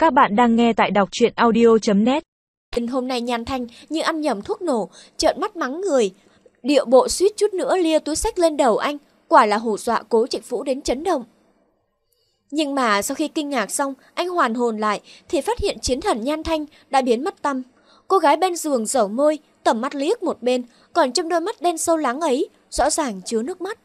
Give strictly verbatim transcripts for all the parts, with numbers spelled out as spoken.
Các bạn đang nghe tại đọc truyện audio chấm net. Hôm nay Nhan Thanh như ăn nhầm thuốc nổ, trợn mắt mắng người. Điệu bộ suýt chút nữa lia túi xách lên đầu anh, quả là hù dọa Cố Trạch Vũ đến chấn động. Nhưng mà sau khi kinh ngạc xong, anh hoàn hồn lại thì phát hiện chiến thần Nhan Thanh đã biến mất tăm. Cô gái bên giường dẩu môi, tầm mắt liếc một bên, còn trong đôi mắt đen sâu lắng ấy rõ ràng chứa nước mắt.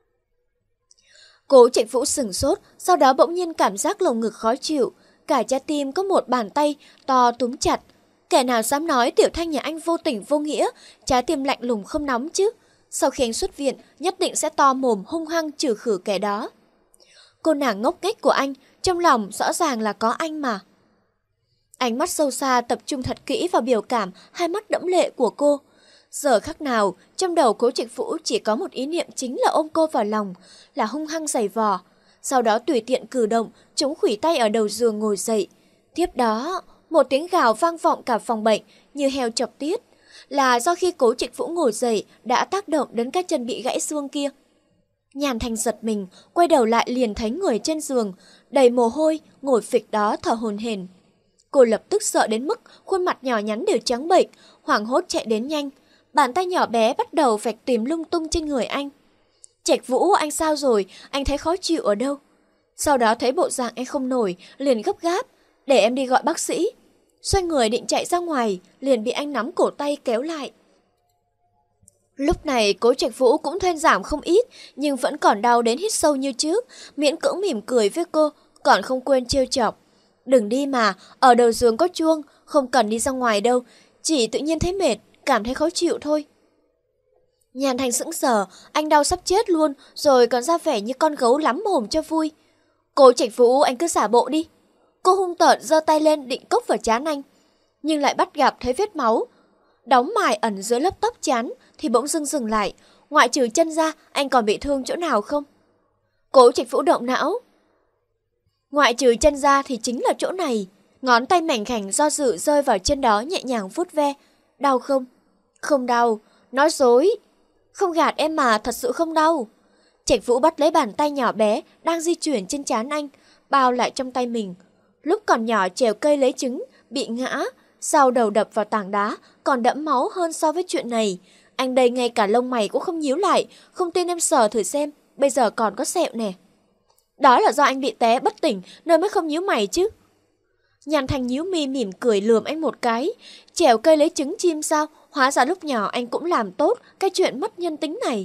Cố Trạch Vũ sửng sốt, sau đó bỗng nhiên cảm giác lồng ngực khó chịu, cả trái tim có một bàn tay to túm chặt. Kẻ nào dám nói Tiểu Thanh nhà anh vô tình vô nghĩa, trái tim lạnh lùng không nóng chứ. Sau khi anh xuất viện, nhất định sẽ to mồm hung hăng trừ khử kẻ đó. Cô nàng ngốc nghếch của anh, trong lòng rõ ràng là có anh mà. Ánh mắt sâu xa tập trung thật kỹ vào biểu cảm, hai mắt đẫm lệ của cô. Giờ khắc nào, trong đầu Cố Trạch Vũ chỉ có một ý niệm chính là ôm cô vào lòng, là hung hăng giày vò. Sau đó tùy tiện cử động, chống khuỷu tay ở đầu giường ngồi dậy. Tiếp đó, một tiếng gào vang vọng cả phòng bệnh như heo chọc tiết. Là do khi Cố Trạch Vũ ngồi dậy đã tác động đến cái chân bị gãy xương kia. Nhan Thanh giật mình, quay đầu lại liền thấy người trên giường, đầy mồ hôi, ngồi phịch đó thở hổn hển. Cô lập tức sợ đến mức khuôn mặt nhỏ nhắn đều trắng bệch, hoảng hốt chạy đến nhanh. Bàn tay nhỏ bé bắt đầu vạch tìm lung tung trên người anh. Trạch Vũ, anh sao rồi? Anh thấy khó chịu ở đâu? Sau đó thấy bộ dạng anh không nổi, liền gấp gáp. Để em đi gọi bác sĩ. Xoay người định chạy ra ngoài, liền bị anh nắm cổ tay kéo lại. Lúc này Cố Trạch Vũ cũng thuyên giảm không ít, nhưng vẫn còn đau đến hít sâu như trước, miễn cưỡng mỉm cười với cô, còn không quên trêu chọc. Đừng đi mà, ở đầu giường có chuông, không cần đi ra ngoài đâu, chỉ tự nhiên thấy mệt, cảm thấy khó chịu thôi. Nhan Thanh sững sờ, anh đau sắp chết luôn, rồi còn ra vẻ như con gấu lắm mồm cho vui. Cố Trạch Vũ, anh cứ xả bộ đi. Cô hung tợn giơ tay lên định cốc vào trán anh, nhưng lại bắt gặp thấy vết máu đóng mài ẩn dưới lớp tóc trán, thì bỗng dưng dừng lại. Ngoại trừ chân ra, anh còn bị thương chỗ nào không? Cố Trạch Vũ động não. Ngoại trừ chân ra thì chính là chỗ này. Ngón tay mảnh khảnh do dự rơi vào chân đó, nhẹ nhàng vuốt ve. Đau không? Không đau. Nói dối. Không gạt em mà, thật sự không đau. Trạch Vũ bắt lấy bàn tay nhỏ bé đang di chuyển trên trán anh, bao lại trong tay mình. Lúc còn nhỏ trèo cây lấy trứng, bị ngã, sau đầu đập vào tảng đá, còn đẫm máu hơn so với chuyện này. Anh đây ngay cả lông mày cũng không nhíu lại, không tin em sờ thử xem, bây giờ còn có sẹo nè. Đó là do anh bị té bất tỉnh nên mới không nhíu mày chứ. Nhan Thanh nhíu mi mỉm cười lườm anh một cái. Trèo cây lấy trứng chim sao? Hóa ra lúc nhỏ anh cũng làm tốt cái chuyện mất nhân tính này.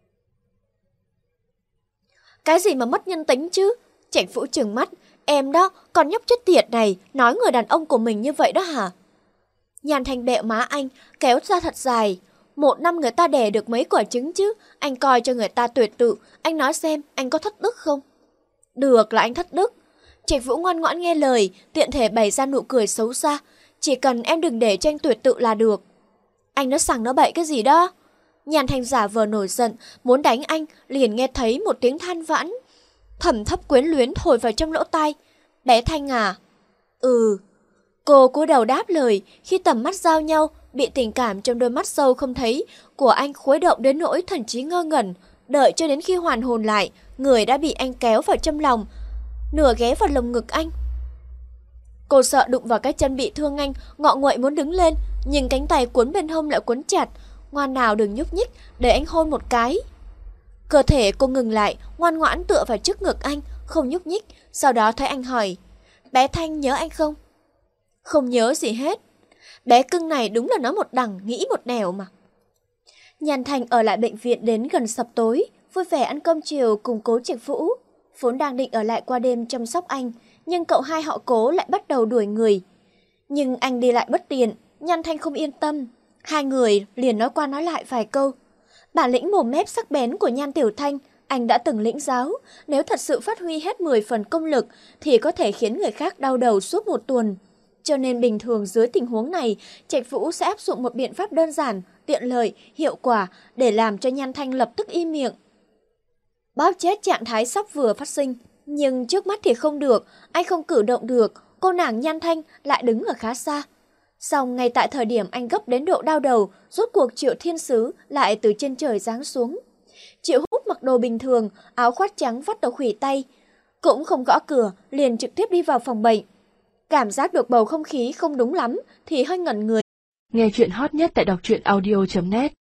Cái gì mà mất nhân tính chứ? Trạch Vũ trừng mắt. Em đó, con nhóc chết tiệt này, nói người đàn ông của mình như vậy đó hả? Nhan Thanh bẹo má anh, kéo ra thật dài. Một năm người ta đẻ được mấy quả trứng chứ, anh coi cho người ta tuyệt tự, anh nói xem anh có thất đức không? Được là anh thất đức. Trạch Vũ ngoan ngoãn nghe lời, tiện thể bày ra nụ cười xấu xa. Chỉ cần em đừng để cho anh tuyệt tự là được. Anh nói sằng nói bậy cái gì đó? Nhan Thanh giả vờ nổi giận, muốn đánh anh, liền nghe thấy một tiếng than vãn thầm thấp quyến luyến thổi vào trong lỗ tai. Bé Thanh à? Ừ. Cô cúi đầu đáp lời, khi tầm mắt giao nhau, bị tình cảm trong đôi mắt sâu không thấy của anh khuấy động đến nỗi thần trí ngơ ngẩn. Đợi cho đến khi hoàn hồn lại, người đã bị anh kéo vào trong lòng, nửa ghé vào lồng ngực anh. Cô sợ đụng vào cái chân bị thương anh, ngọ nguậy muốn đứng lên, nhưng cánh tay cuốn bên hông lại cuốn chặt. Ngoan nào đừng nhúc nhích, để anh hôn một cái. Cơ thể cô ngừng lại, ngoan ngoãn tựa vào trước ngực anh, không nhúc nhích. Sau đó thấy anh hỏi, bé Thanh nhớ anh không? Không nhớ gì hết. Bé cưng này đúng là nó một đằng nghĩ một nẻo mà. Nhan Thanh ở lại bệnh viện đến gần sập tối, vui vẻ ăn cơm chiều cùng Cố Trạch Vũ. Vốn đang định ở lại qua đêm chăm sóc anh, nhưng cậu hai họ Cố lại bắt đầu đuổi người. Nhưng anh đi lại bất tiện, Nhan Thanh không yên tâm. Hai người liền nói qua nói lại vài câu. Bản lĩnh mồm mép sắc bén của Nhan Tiểu Thanh, anh đã từng lĩnh giáo. Nếu thật sự phát huy hết mười phần công lực thì có thể khiến người khác đau đầu suốt một tuần. Cho nên bình thường dưới tình huống này, Trạch Vũ sẽ áp dụng một biện pháp đơn giản, tiện lợi, hiệu quả để làm cho Nhan Thanh lập tức im miệng. Bóp chết trạng thái sắp vừa phát sinh, nhưng trước mắt thì không được, anh không cử động được, cô nàng Nhan Thanh lại đứng ở khá xa. Xong ngay tại thời điểm anh gấp đến độ đau đầu, rốt cuộc Triệu Thiên Sứ lại từ trên trời giáng xuống. Triệu Húc mặc đồ bình thường, áo khoác trắng vắt ở khuỷu tay, cũng không gõ cửa, liền trực tiếp đi vào phòng bệnh. Cảm giác được bầu không khí không đúng lắm thì hơi ngẩn người. Nghe chuyện hot nhất tại đọc truyện audio chấm net